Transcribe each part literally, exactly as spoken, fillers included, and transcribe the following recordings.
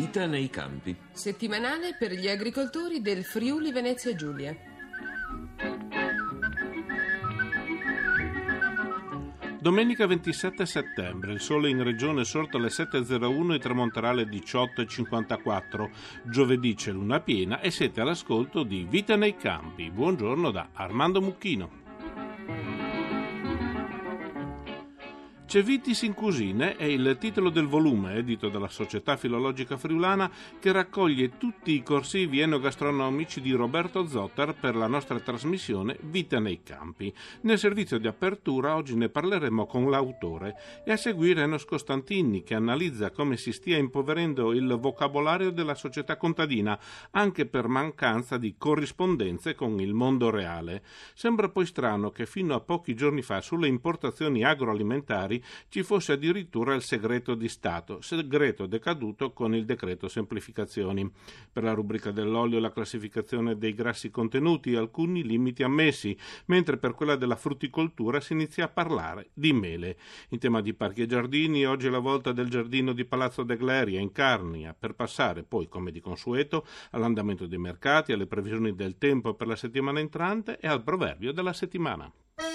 Vita nei campi. Settimanale per gli agricoltori del Friuli Venezia Giulia. Domenica ventisette settembre, il sole in regione è sorto alle sette e zero uno e tramonterà alle diciotto e cinquantaquattro. Giovedì c'è luna piena e siete all'ascolto di Vita nei campi. Buongiorno da Armando Mucchino. C'è Vitis in cucine è il titolo del volume edito dalla Società Filologica Friulana che raccoglie tutti i corsivi enogastronomici di Roberto Zottar per la nostra trasmissione Vita nei campi. Nel servizio di apertura oggi ne parleremo con l'autore e a seguire Enos Costantini che analizza come si stia impoverendo il vocabolario della società contadina anche per mancanza di corrispondenze con il mondo reale. Sembra poi strano che fino a pochi giorni fa sulle importazioni agroalimentari ci fosse addirittura il segreto di Stato, segreto decaduto con il decreto semplificazioni. Per la rubrica dell'olio la classificazione dei grassi contenuti e alcuni limiti ammessi, mentre per quella della frutticoltura si inizia a parlare di mele. In tema di parchi e giardini, oggi è la volta del giardino di Palazzo de Gleria in Carnia, per passare poi, come di consueto, all'andamento dei mercati, alle previsioni del tempo per la settimana entrante e al proverbio della settimana.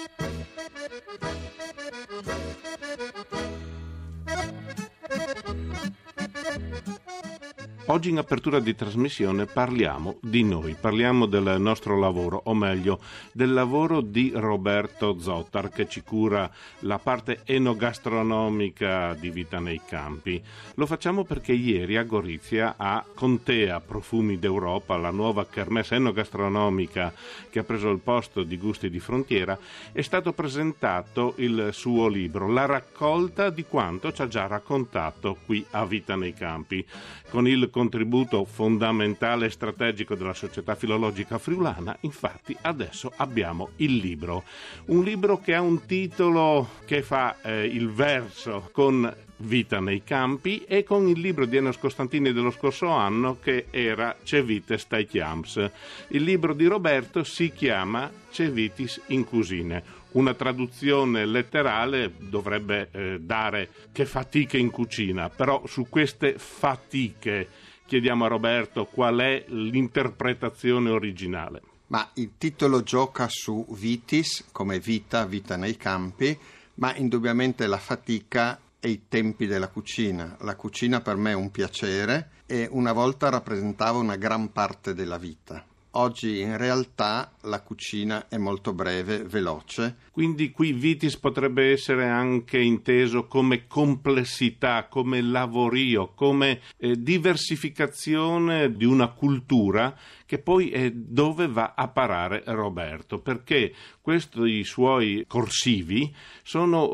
Oggi in apertura di trasmissione parliamo di noi, parliamo del nostro lavoro, o meglio, del lavoro di Roberto Zottar che ci cura la parte enogastronomica di Vita nei campi. Lo facciamo perché ieri a Gorizia, a Contea Profumi d'Europa, la nuova kermesse enogastronomica che ha preso il posto di Gusti di Frontiera, è stato presentato il suo libro, la raccolta di quanto ci ha già raccontato qui a Vita nei campi, con il contributo fondamentale e strategico della Società Filologica Friulana. Infatti adesso abbiamo il libro, un libro che ha un titolo che fa eh, il verso con Vita nei campi e con il libro di Enos Costantini dello scorso anno che era C'è Vites tai chiams. Il libro di Roberto si chiama C'è Vitis in cucine. Una traduzione letterale dovrebbe eh, dare che fatiche in cucina, però su queste fatiche chiediamo a Roberto qual è l'interpretazione originale. Ma il titolo gioca su vitis, come vita, vita nei campi, ma indubbiamente la fatica e i tempi della cucina. La cucina per me è un piacere e una volta rappresentava una gran parte della vita. Oggi in realtà la cucina è molto breve, veloce. Quindi qui vitis potrebbe essere anche inteso come complessità, come lavorio, come eh, diversificazione di una cultura che poi è dove va a parare Roberto, perché questi suoi corsivi sono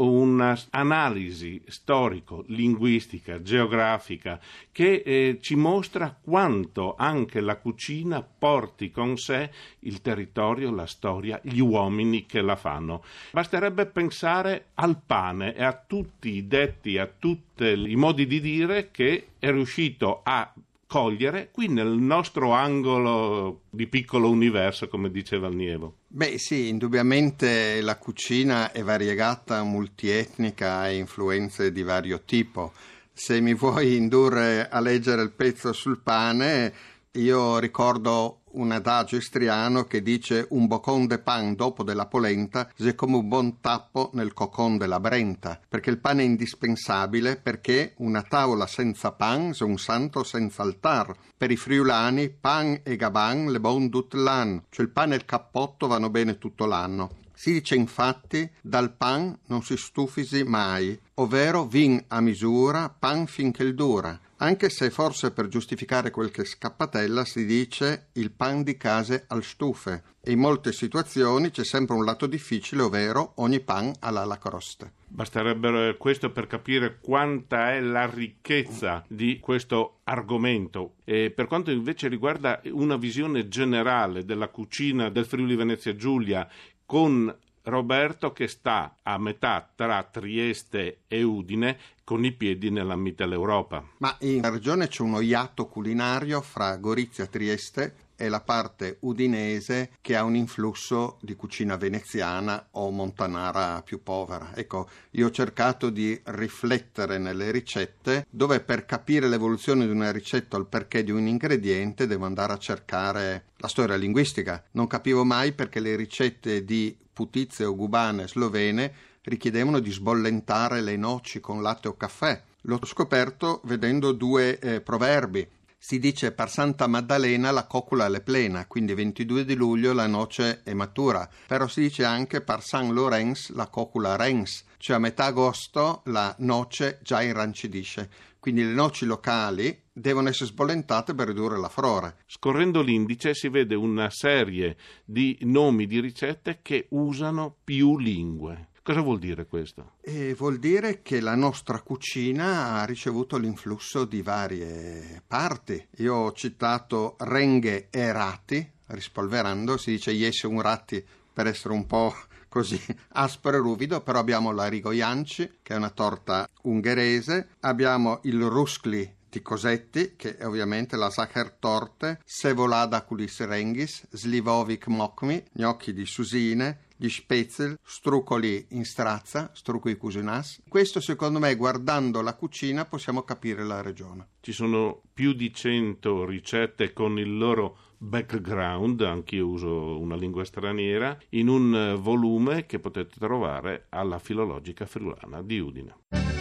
un'analisi storico-linguistica, geografica, che eh, ci mostra quanto anche la cucina porti con sé il territorio, la storia, gli uomini che la fanno. Basterebbe pensare al pane e a tutti i detti, a tutti i modi di dire che è riuscito a cogliere qui nel nostro angolo di piccolo universo, come diceva il Nievo. Beh sì, indubbiamente la cucina è variegata, multietnica, ha influenze di vario tipo. Se mi vuoi indurre a leggere il pezzo sul pane, io ricordo un adagio istriano che dice un boccon de pan dopo della polenta è come un buon tappo nel cocon della brenta, perché il pane è indispensabile, perché una tavola senza pan è un santo senza altar. Per i friulani pan e gaban le bon dut l'an, cioè il pane e il cappotto vanno bene tutto l'anno. Si dice infatti dal pan non si stufisi mai, ovvero vin a misura, pan finché il dura. Anche se forse per giustificare qualche scappatella si dice il pan di case al stufe. E in molte situazioni c'è sempre un lato difficile, ovvero ogni pan ha la crosta. Basterebbe questo per capire quanta è la ricchezza di questo argomento. E per quanto invece riguarda una visione generale della cucina del Friuli Venezia Giulia, con Roberto che sta a metà tra Trieste e Udine con i piedi nella Mitteleuropa. Ma in regione c'è uno iatto culinario fra Gorizia e Trieste è la parte udinese che ha un influsso di cucina veneziana o montanara più povera. Ecco, io ho cercato di riflettere nelle ricette dove per capire l'evoluzione di una ricetta o il perché di un ingrediente devo andare a cercare la storia linguistica. Non capivo mai perché le ricette di putizie o gubane slovene richiedevano di sbollentare le noci con latte o caffè. L'ho scoperto vedendo due eh, proverbi. Si dice per Santa Maddalena la coccola è plena, quindi ventidue di luglio la noce è matura, però si dice anche per San Lorenz la coccola rens, cioè a metà agosto la noce già irrancidisce. Quindi le noci locali devono essere sbollentate per ridurre la furore. Scorrendo l'indice si vede una serie di nomi di ricette che usano più lingue. Cosa vuol dire questo? E vuol dire che la nostra cucina ha ricevuto l'influsso di varie parti. Io ho citato renghe e ratti, rispolverando, si dice yes un ratti per essere un po' così aspro e ruvido, però abbiamo la rigojanci, che è una torta ungherese, abbiamo il ruskli di Cosetti, che è ovviamente la Sachertorte, Sevolada culis rengis, Slivovic mokmi, gnocchi di Susine, gli Spätzle, strucoli in strazza, strucoli cusinas. Questo secondo me, guardando la cucina, possiamo capire la regione. Ci sono più di cento ricette con il loro background, anch'io uso una lingua straniera, in un volume che potete trovare alla Filologica Friulana di Udine.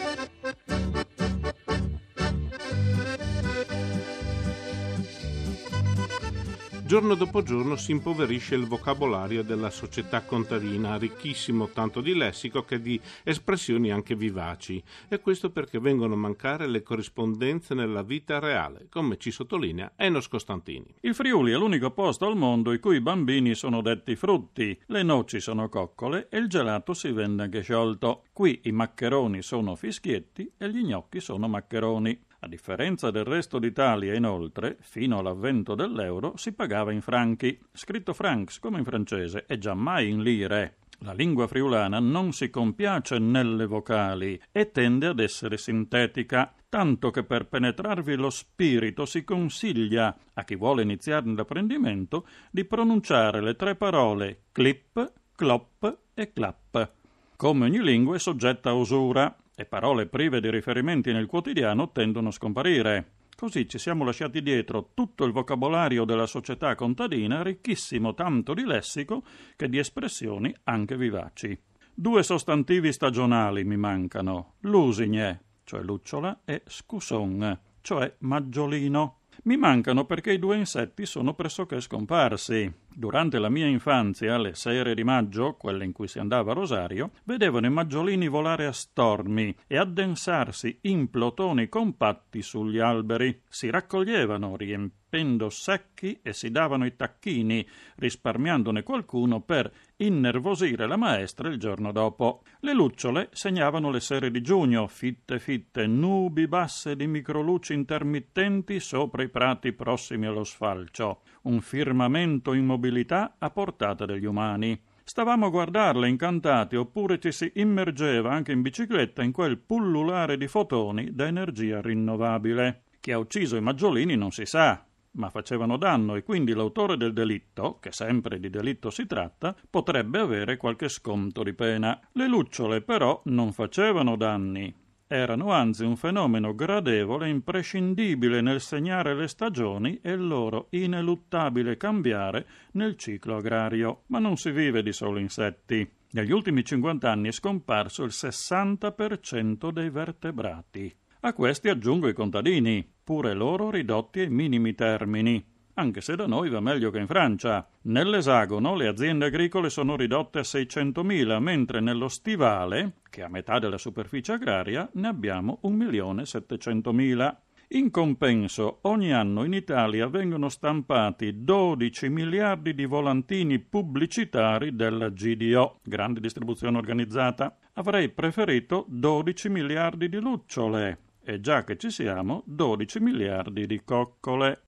Giorno dopo giorno si impoverisce il vocabolario della società contadina, ricchissimo tanto di lessico che di espressioni anche vivaci, e questo perché vengono a mancare le corrispondenze nella vita reale, come ci sottolinea Enos Costantini. Il Friuli è l'unico posto al mondo in cui i bambini sono detti frutti, le noci sono coccole e il gelato si vende anche sciolto. Qui i maccheroni sono fischietti e gli gnocchi sono maccheroni. A differenza del resto d'Italia, inoltre, fino all'avvento dell'euro si pagava in franchi, scritto francs come in francese e giammai in lire. La lingua friulana non si compiace nelle vocali e tende ad essere sintetica, tanto che per penetrarvi lo spirito si consiglia, a chi vuole iniziare l'apprendimento, di pronunciare le tre parole clip, clop e clap. Come ogni lingua è soggetta a usura, e parole prive di riferimenti nel quotidiano tendono a scomparire. Così ci siamo lasciati dietro tutto il vocabolario della società contadina, ricchissimo tanto di lessico che di espressioni anche vivaci. Due sostantivi stagionali mi mancano, lusigne, cioè lucciola, e scuson, cioè maggiolino. Mi mancano perché i due insetti sono pressoché scomparsi. Durante la mia infanzia, le sere di maggio, quelle in cui si andava a Rosario, vedevano i maggiolini volare a stormi e addensarsi in plotoni compatti sugli alberi. Si raccoglievano riempendo secchi e si davano i tacchini, risparmiandone qualcuno per innervosire la maestra il giorno dopo. Le lucciole segnavano le sere di giugno, fitte fitte, nubi basse di microluci intermittenti sopra i prati prossimi allo sfalcio. Un firmamento in mobilità a portata degli umani. Stavamo a guardarle incantati, oppure ci si immergeva anche in bicicletta in quel pullulare di fotoni da energia rinnovabile. Chi ha ucciso i maggiolini non si sa, ma facevano danno e quindi l'autore del delitto, che sempre di delitto si tratta, potrebbe avere qualche sconto di pena. Le lucciole però non facevano danni. Erano anzi un fenomeno gradevole e imprescindibile nel segnare le stagioni e il loro ineluttabile cambiare nel ciclo agrario. Ma non si vive di solo insetti. Negli ultimi cinquanta anni è scomparso il sessanta per cento dei vertebrati. A questi aggiungo i contadini, pure loro ridotti ai minimi termini, anche se da noi va meglio che in Francia. Nell'esagono le aziende agricole sono ridotte a seicentomila, mentre nello stivale, che è a metà della superficie agraria, ne abbiamo un milione settecentomila. In compenso, ogni anno in Italia vengono stampati dodici miliardi di volantini pubblicitari della G D O, grande distribuzione organizzata. Avrei preferito dodici miliardi di lucciole. E già che ci siamo, dodici miliardi di coccole.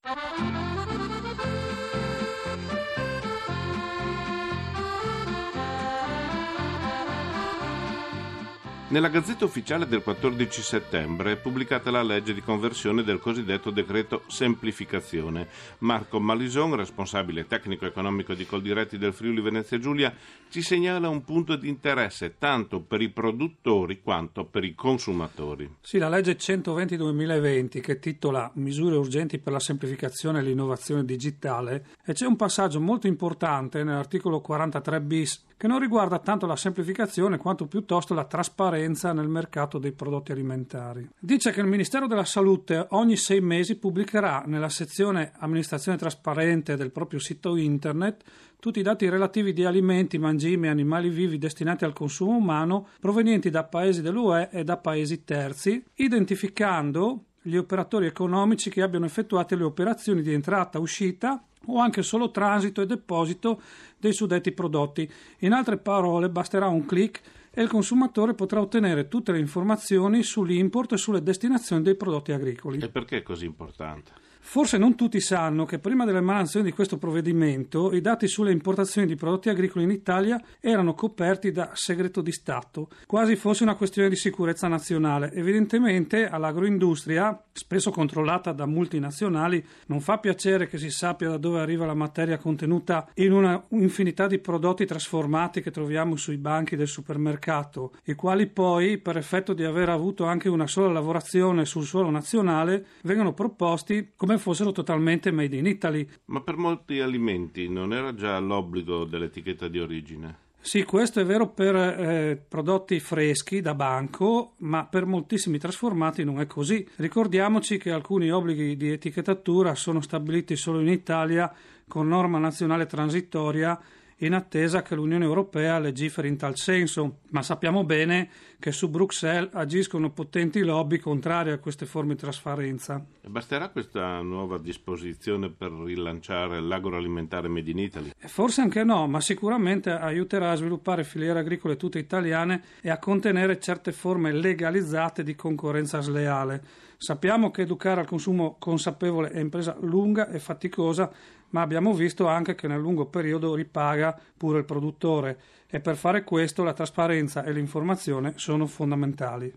Nella Gazzetta Ufficiale del quattordici settembre è pubblicata la legge di conversione del cosiddetto decreto semplificazione. Marco Malison, responsabile tecnico economico di Coldiretti del Friuli Venezia Giulia, ci segnala un punto di interesse tanto per i produttori quanto per i consumatori. Sì, la legge centoventi duemilaventi, che titola Misure urgenti per la semplificazione e l'innovazione digitale, e c'è un passaggio molto importante nell'articolo quarantatré bis che non riguarda tanto la semplificazione quanto piuttosto la trasparenza nel mercato dei prodotti alimentari. Dice che il Ministero della Salute ogni sei mesi pubblicherà nella sezione amministrazione trasparente del proprio sito internet tutti i dati relativi di alimenti, mangimi e animali vivi destinati al consumo umano provenienti da paesi dell'U E e da paesi terzi, identificando gli operatori economici che abbiano effettuato le operazioni di entrata, uscita o anche solo transito e deposito dei suddetti prodotti. In altre parole, basterà un clic e il consumatore potrà ottenere tutte le informazioni sull'import e sulle destinazioni dei prodotti agricoli. E perché è così importante? Forse non tutti sanno che prima dell'emanazione di questo provvedimento i dati sulle importazioni di prodotti agricoli in Italia erano coperti da segreto di Stato, quasi fosse una questione di sicurezza nazionale. Evidentemente all'agroindustria, spesso controllata da multinazionali, non fa piacere che si sappia da dove arriva la materia contenuta in una infinità di prodotti trasformati che troviamo sui banchi del supermercato, i quali poi, per effetto di aver avuto anche una sola lavorazione sul suolo nazionale, vengono proposti come fossero totalmente made in Italy. Ma per molti alimenti non era già l'obbligo dell'etichetta di origine? Sì, questo è vero per eh, prodotti freschi da banco, ma per moltissimi trasformati non è così. Ricordiamoci che alcuni obblighi di etichettatura sono stabiliti solo in Italia con norma nazionale transitoria in attesa che l'Unione Europea legiferi in tal senso, ma sappiamo bene che su Bruxelles agiscono potenti lobby contrarie a queste forme di trasparenza. E basterà questa nuova disposizione per rilanciare l'agroalimentare made in Italy? Forse anche no, ma sicuramente aiuterà a sviluppare filiere agricole tutte italiane e a contenere certe forme legalizzate di concorrenza sleale. Sappiamo che educare al consumo consapevole è impresa lunga e faticosa, ma abbiamo visto anche che nel lungo periodo ripaga pure il produttore e per fare questo la trasparenza e l'informazione sono fondamentali.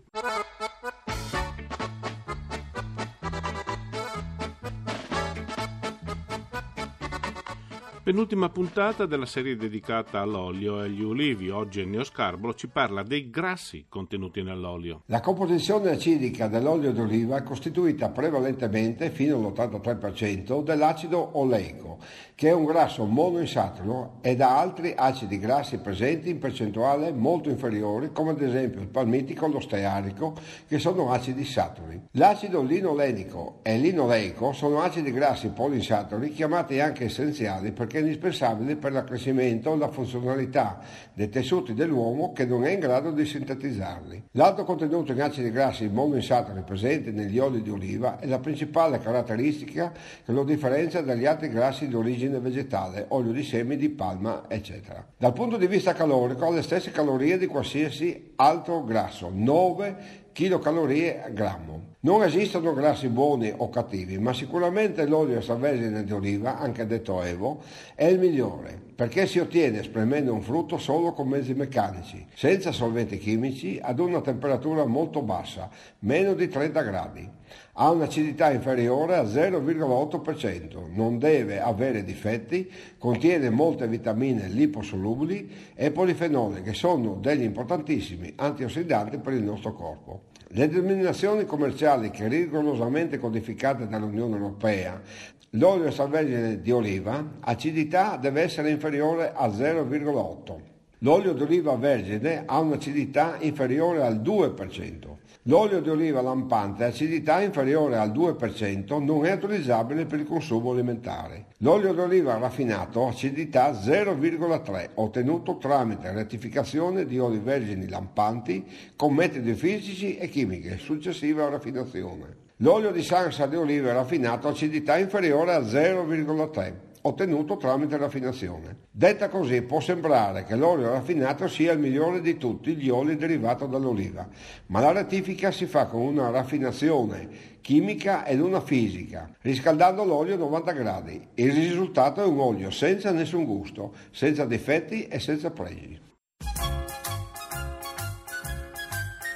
Penultima puntata della serie dedicata all'olio e agli ulivi. Oggi Ennio Scarbolo ci parla dei grassi contenuti nell'olio. La composizione acidica dell'olio d'oliva è costituita prevalentemente, fino all'ottantatré per cento, dell'acido oleico, che è un grasso monoinsaturo, e da altri acidi grassi presenti in percentuale molto inferiori, come ad esempio il palmitico e lo stearico, che sono acidi saturi. L'acido linolenico e linoleico sono acidi grassi poliinsaturi, chiamati anche essenziali perché è indispensabile per l'accrescimento e la funzionalità dei tessuti dell'uomo, che non è in grado di sintetizzarli. L'alto contenuto in acidi grassi monoinsaturi presenti negli oli di oliva è la principale caratteristica che lo differenzia dagli altri grassi di origine vegetale, olio di semi, di palma, eccetera. Dal punto di vista calorico ha le stesse calorie di qualsiasi altro grasso, nove chilocalorie a grammo. Non esistono grassi buoni o cattivi, ma sicuramente l'olio extravergine di oliva, anche detto Evo, è il migliore, perché si ottiene spremendo un frutto solo con mezzi meccanici, senza solventi chimici, ad una temperatura molto bassa, meno di trenta gradi. Ha un'acidità inferiore a zero virgola otto per cento, non deve avere difetti, contiene molte vitamine liposolubili e polifenoli, che sono degli importantissimi antiossidanti per il nostro corpo. Le denominazioni commerciali che rigorosamente codificate dall'Unione Europea: l'olio extravergine di oliva, acidità deve essere inferiore a zero virgola otto. L'olio di oliva vergine ha un'acidità inferiore al due per cento. L'olio di oliva lampante, acidità inferiore al due per cento, non è utilizzabile per il consumo alimentare. L'olio di oliva raffinato, acidità zero virgola tre, ottenuto tramite rettificazione di oli vergini lampanti con metodi fisici e chimiche, successiva raffinazione. L'olio di salsa di oliva raffinato, acidità inferiore a zero virgola tre, ottenuto tramite raffinazione. Detta così, può sembrare che l'olio raffinato sia il migliore di tutti gli oli derivati dall'oliva, ma la rettifica si fa con una raffinazione chimica ed una fisica, riscaldando l'olio a novanta gradi. Il risultato è un olio senza nessun gusto, senza difetti e senza pregi.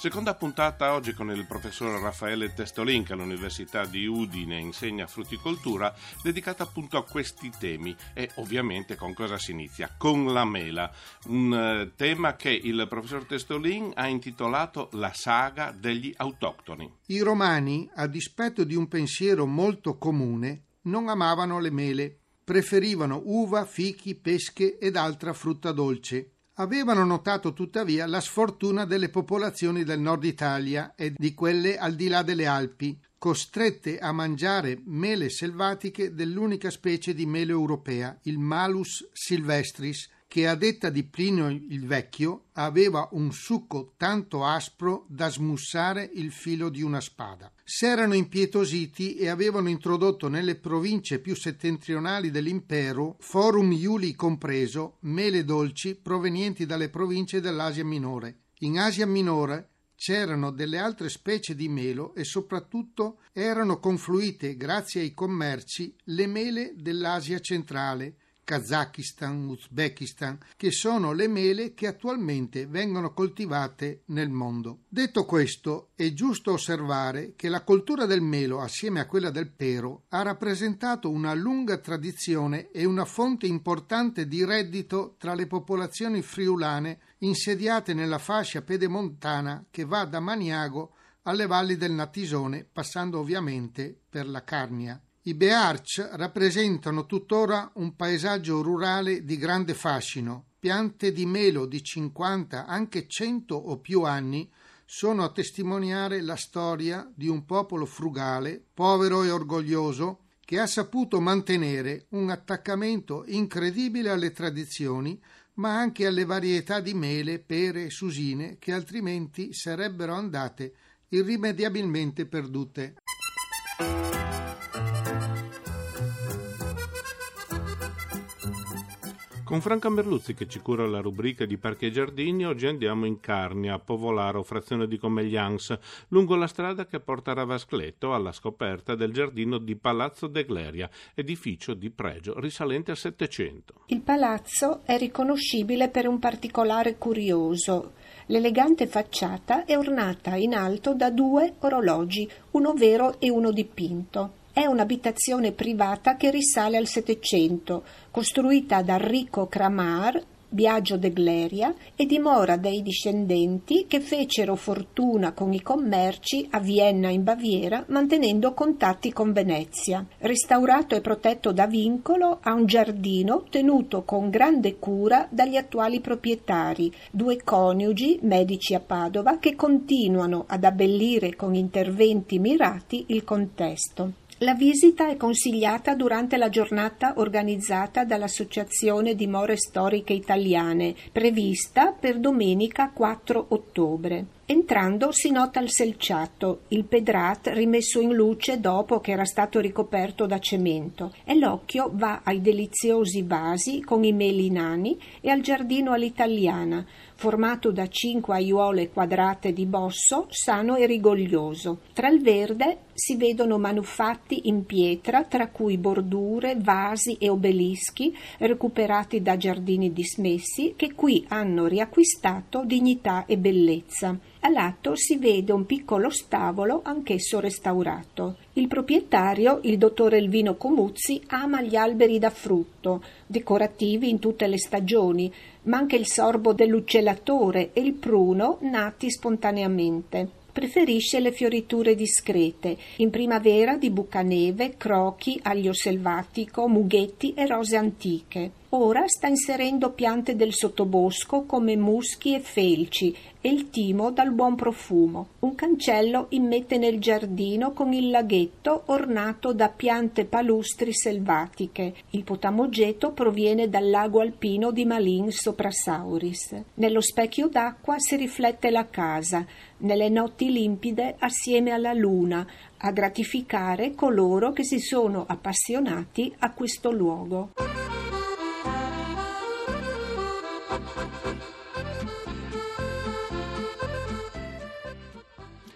Seconda puntata oggi con il professor Raffaele Testolin, che all'Università di Udine insegna frutticoltura, dedicata appunto a questi temi. E ovviamente con cosa si inizia? Con la mela, un uh, tema che il professor Testolin ha intitolato La saga degli autoctoni. I romani, a dispetto di un pensiero molto comune, non amavano le mele, preferivano uva, fichi, pesche ed altra frutta dolce. Avevano notato tuttavia la sfortuna delle popolazioni del nord Italia e di quelle al di là delle Alpi, costrette a mangiare mele selvatiche dell'unica specie di mele europea, il Malus silvestris, che a detta di Plinio il Vecchio aveva un succo tanto aspro da smussare il filo di una spada. S'erano impietositi e avevano introdotto nelle province più settentrionali dell'impero, Forum Iuli compreso, mele dolci provenienti dalle province dell'Asia Minore. In Asia Minore c'erano delle altre specie di melo e soprattutto erano confluite, grazie ai commerci, le mele dell'Asia centrale, Kazakistan, Uzbekistan, che sono le mele che attualmente vengono coltivate nel mondo. Detto questo, è giusto osservare che la coltura del melo, assieme a quella del pero, ha rappresentato una lunga tradizione e una fonte importante di reddito tra le popolazioni friulane insediate nella fascia pedemontana che va da Maniago alle valli del Natisone, passando ovviamente per la Carnia. I Bearch rappresentano tuttora un paesaggio rurale di grande fascino. Piante di melo di cinquanta, anche cento o più anni sono a testimoniare la storia di un popolo frugale, povero e orgoglioso, che ha saputo mantenere un attaccamento incredibile alle tradizioni, ma anche alle varietà di mele, pere e susine che altrimenti sarebbero andate irrimediabilmente perdute. Con Franca Merluzzi, che ci cura la rubrica di Parchi e Giardini, oggi andiamo in Carnia, a Povolaro, frazione di Comeglians, lungo la strada che porta a Ravascleto alla scoperta del giardino di Palazzo de Gleria, edificio di pregio risalente al Settecento. Il palazzo è riconoscibile per un particolare curioso. L'elegante facciata è ornata in alto da due orologi, uno vero e uno dipinto. È un'abitazione privata che risale al Settecento, costruita da Enrico Cramar, Biagio de Gleria, e dimora dei discendenti che fecero fortuna con i commerci a Vienna in Baviera, mantenendo contatti con Venezia. Restaurato e protetto da vincolo, ha un giardino tenuto con grande cura dagli attuali proprietari, due coniugi, medici a Padova, che continuano ad abbellire con interventi mirati il contesto. La visita è consigliata durante la giornata organizzata dall'Associazione Dimore Storiche Italiane, prevista per domenica quattro ottobre. Entrando si nota il selciato, il pedrat rimesso in luce dopo che era stato ricoperto da cemento, e l'occhio va ai deliziosi vasi con i meli nani e al giardino all'italiana, formato da cinque aiuole quadrate di bosso, sano e rigoglioso. Tra il verde si vedono manufatti in pietra, tra cui bordure, vasi e obelischi recuperati da giardini dismessi, che qui hanno riacquistato dignità e bellezza. A lato si vede un piccolo stavolo, anch'esso restaurato. Il proprietario, il dottor Elvino Comuzzi, ama gli alberi da frutto, decorativi in tutte le stagioni, ma anche il sorbo dell'uccellatore e il pruno nati spontaneamente. Preferisce le fioriture discrete, in primavera di bucaneve, crochi, aglio selvatico, mughetti e rose antiche. Ora sta inserendo piante del sottobosco come muschi e felci e il timo dal buon profumo. Un cancello immette nel giardino con il laghetto ornato da piante palustri selvatiche. Il potamogeto proviene dal lago alpino di Malin sopra Sauris. Nello specchio d'acqua si riflette la casa, nelle notti limpide assieme alla luna, a gratificare coloro che si sono appassionati a questo luogo.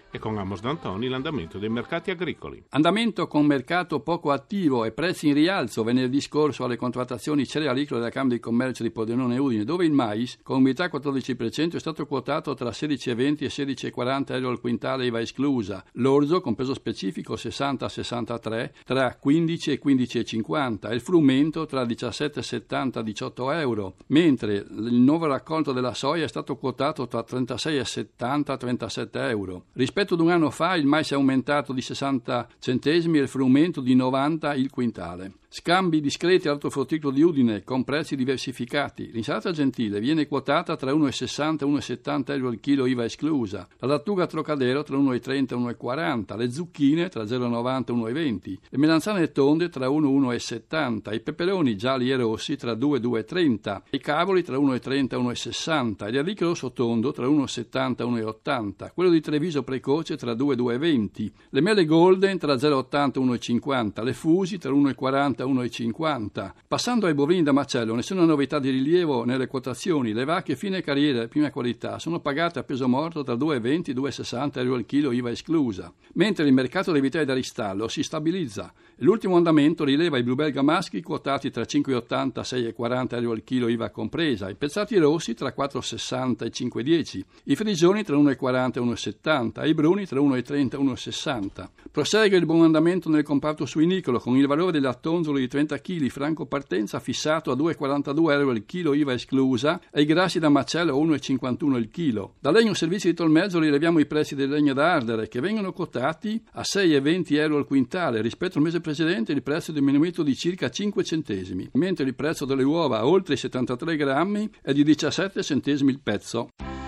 E con Amos D'Antoni l'andamento dei mercati agricoli. Andamento con mercato poco attivo e prezzi in rialzo venerdì scorso alle contrattazioni cerealicole della Camera di Commercio di Pordenone e Udine, dove il mais, con umidità quattordici per cento, è stato quotato tra sedici virgola venti e sedici virgola quaranta euro al quintale I V A esclusa, l'orzo con peso specifico sessanta a sessantatré tra quindici e quindici virgola cinquanta e il frumento tra diciassette virgola settanta e diciotto euro, mentre il nuovo raccolto della soia è stato quotato tra trentasei virgola settanta e trentasette euro. Rispetto ad un anno fa il mais è aumentato di sessanta centesimi e il frumento di novanta il quintale. Scambi discreti all'ortofrutticolo di Udine con prezzi diversificati. L'insalata gentile viene quotata tra uno virgola sessanta e uno virgola settanta euro al chilo I V A esclusa, la lattuga Trocadero tra uno virgola trenta e uno virgola quaranta, le zucchine tra zero virgola novanta e uno virgola venti, le melanzane tonde tra uno e uno virgola settanta, i peperoni gialli e rossi tra due e due virgola trenta, i cavoli tra uno virgola trenta e uno virgola sessanta, il arricchio rosso tondo tra uno virgola settanta e uno virgola ottanta, quello di Treviso precoce tra due e due virgola venti, le mele golden tra zero virgola ottanta e uno virgola cinquanta, le fusi tra uno virgola quaranta e uno virgola cinquanta. Passando ai bovini da macello, nessuna novità di rilievo nelle quotazioni. Le vacche fine carriera e prima qualità sono pagate a peso morto tra due virgola venti e due virgola sessanta euro al chilo I V A esclusa, mentre il mercato dei vitelli da ristallo si stabilizza. L'ultimo andamento rileva i bluebelga maschi quotati tra cinque virgola ottanta e sei virgola quaranta euro al chilo I V A compresa, i pezzati rossi tra quattro virgola sessanta e cinque virgola dieci, i frigioni tra uno virgola quaranta e uno virgola settanta e i bruni tra uno virgola trenta e uno virgola sessanta. Prosegue il buon andamento nel comparto suinicolo con il valore del lattonzolo di trenta chili franco partenza fissato a due virgola quarantadue euro il chilo I V A esclusa e i grassi da macello a uno virgola cinquantuno il chilo. Da legno servizi di Tolmezzo rileviamo i prezzi del legno da ardere che vengono quotati a sei virgola venti euro al quintale. Rispetto al mese precedente il prezzo è diminuito di circa cinque centesimi, mentre il prezzo delle uova a oltre i settantatré grammi è di diciassette centesimi il pezzo.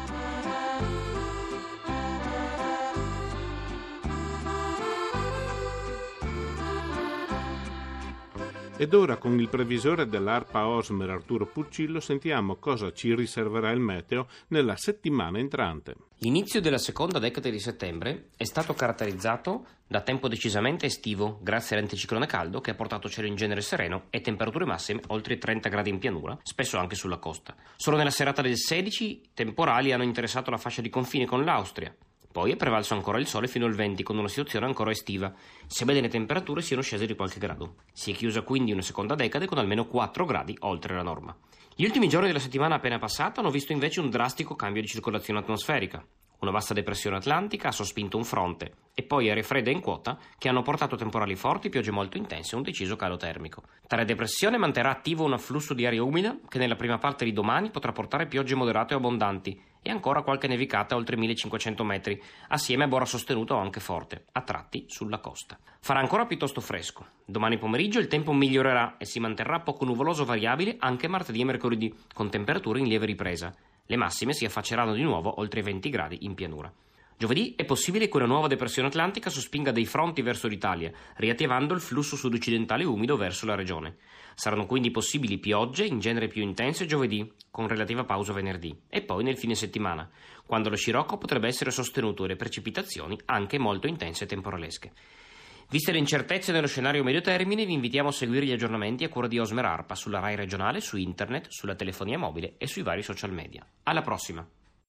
Ed ora con il previsore dell'ARPA Osmer Arturo Puccillo sentiamo cosa ci riserverà il meteo nella settimana entrante. L'inizio della seconda decade di settembre è stato caratterizzato da tempo decisamente estivo grazie all'anticiclone caldo che ha portato cielo in genere sereno e temperature massime oltre i trenta gradi in pianura, spesso anche sulla costa. Solo nella serata del sedici temporali hanno interessato la fascia di confine con l'Austria. Poi è prevalso ancora il sole fino al venti con una situazione ancora estiva, sebbene le temperature siano scese di qualche grado. Si è chiusa quindi una seconda decade con almeno quattro gradi oltre la norma. Gli ultimi giorni della settimana appena passata hanno visto invece un drastico cambio di circolazione atmosferica. Una vasta depressione atlantica ha sospinto un fronte e poi aria fredda in quota che hanno portato temporali forti, piogge molto intense e un deciso calo termico. Tale depressione manterrà attivo un afflusso di aria umida che nella prima parte di domani potrà portare piogge moderate o abbondanti e ancora qualche nevicata oltre millecinquecento metri, assieme a borra sostenuta o anche forte, a tratti sulla costa. Farà ancora piuttosto fresco. Domani pomeriggio il tempo migliorerà e si manterrà poco nuvoloso variabile anche martedì e mercoledì, con temperature in lieve ripresa. Le massime si affacceranno di nuovo oltre i venti gradi in pianura. Giovedì è possibile che una nuova depressione atlantica sospinga dei fronti verso l'Italia, riattivando il flusso sud-occidentale umido verso la regione. Saranno quindi possibili piogge, in genere più intense, giovedì, con relativa pausa venerdì, e poi nel fine settimana, quando lo scirocco potrebbe essere sostenuto e le precipitazioni anche molto intense e temporalesche. Viste le incertezze nello scenario medio termine, vi invitiamo a seguire gli aggiornamenti a cura di Osmer ARPA sulla Rai regionale, su internet, sulla telefonia mobile e sui vari social media. Alla prossima!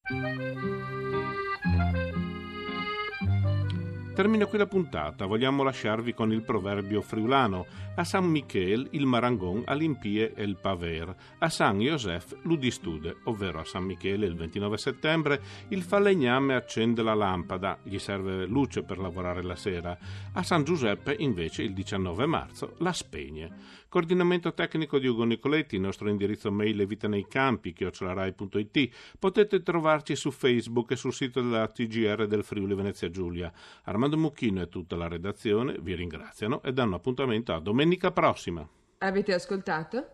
Termina qui la puntata, vogliamo lasciarvi con il proverbio friulano: a San Michel il marangon all'impie el paver, a San Josef l'udistude, ovvero a San Michele il ventinove settembre il falegname accende la lampada, gli serve luce per lavorare la sera, a San Giuseppe invece il diciannove marzo la spegne. Coordinamento tecnico di Ugo Nicoletti, il nostro indirizzo mail è vitaneicampi chiocciola rai punto it. Potete trovarci su Facebook e sul sito della T G R del Friuli Venezia Giulia. Armando Mucchino e tutta la redazione vi ringraziano e danno appuntamento a domenica prossima. Avete ascoltato?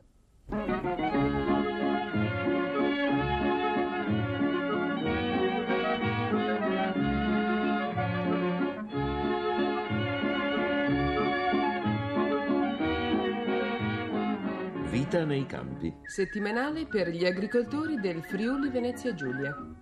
Vita nei campi. Settimanale per gli agricoltori del Friuli Venezia Giulia.